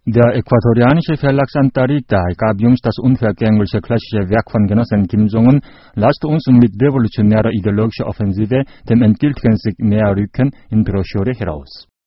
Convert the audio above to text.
Der ecuadorianische Verlag Santa Rita gab jüngst das unvergängliche klassische Werk von Genossen Kim Jong-un, Lasst uns mit revolutionärer ideologischer Offensive dem endgültigen Sieg näher rücken, in Broschüre heraus.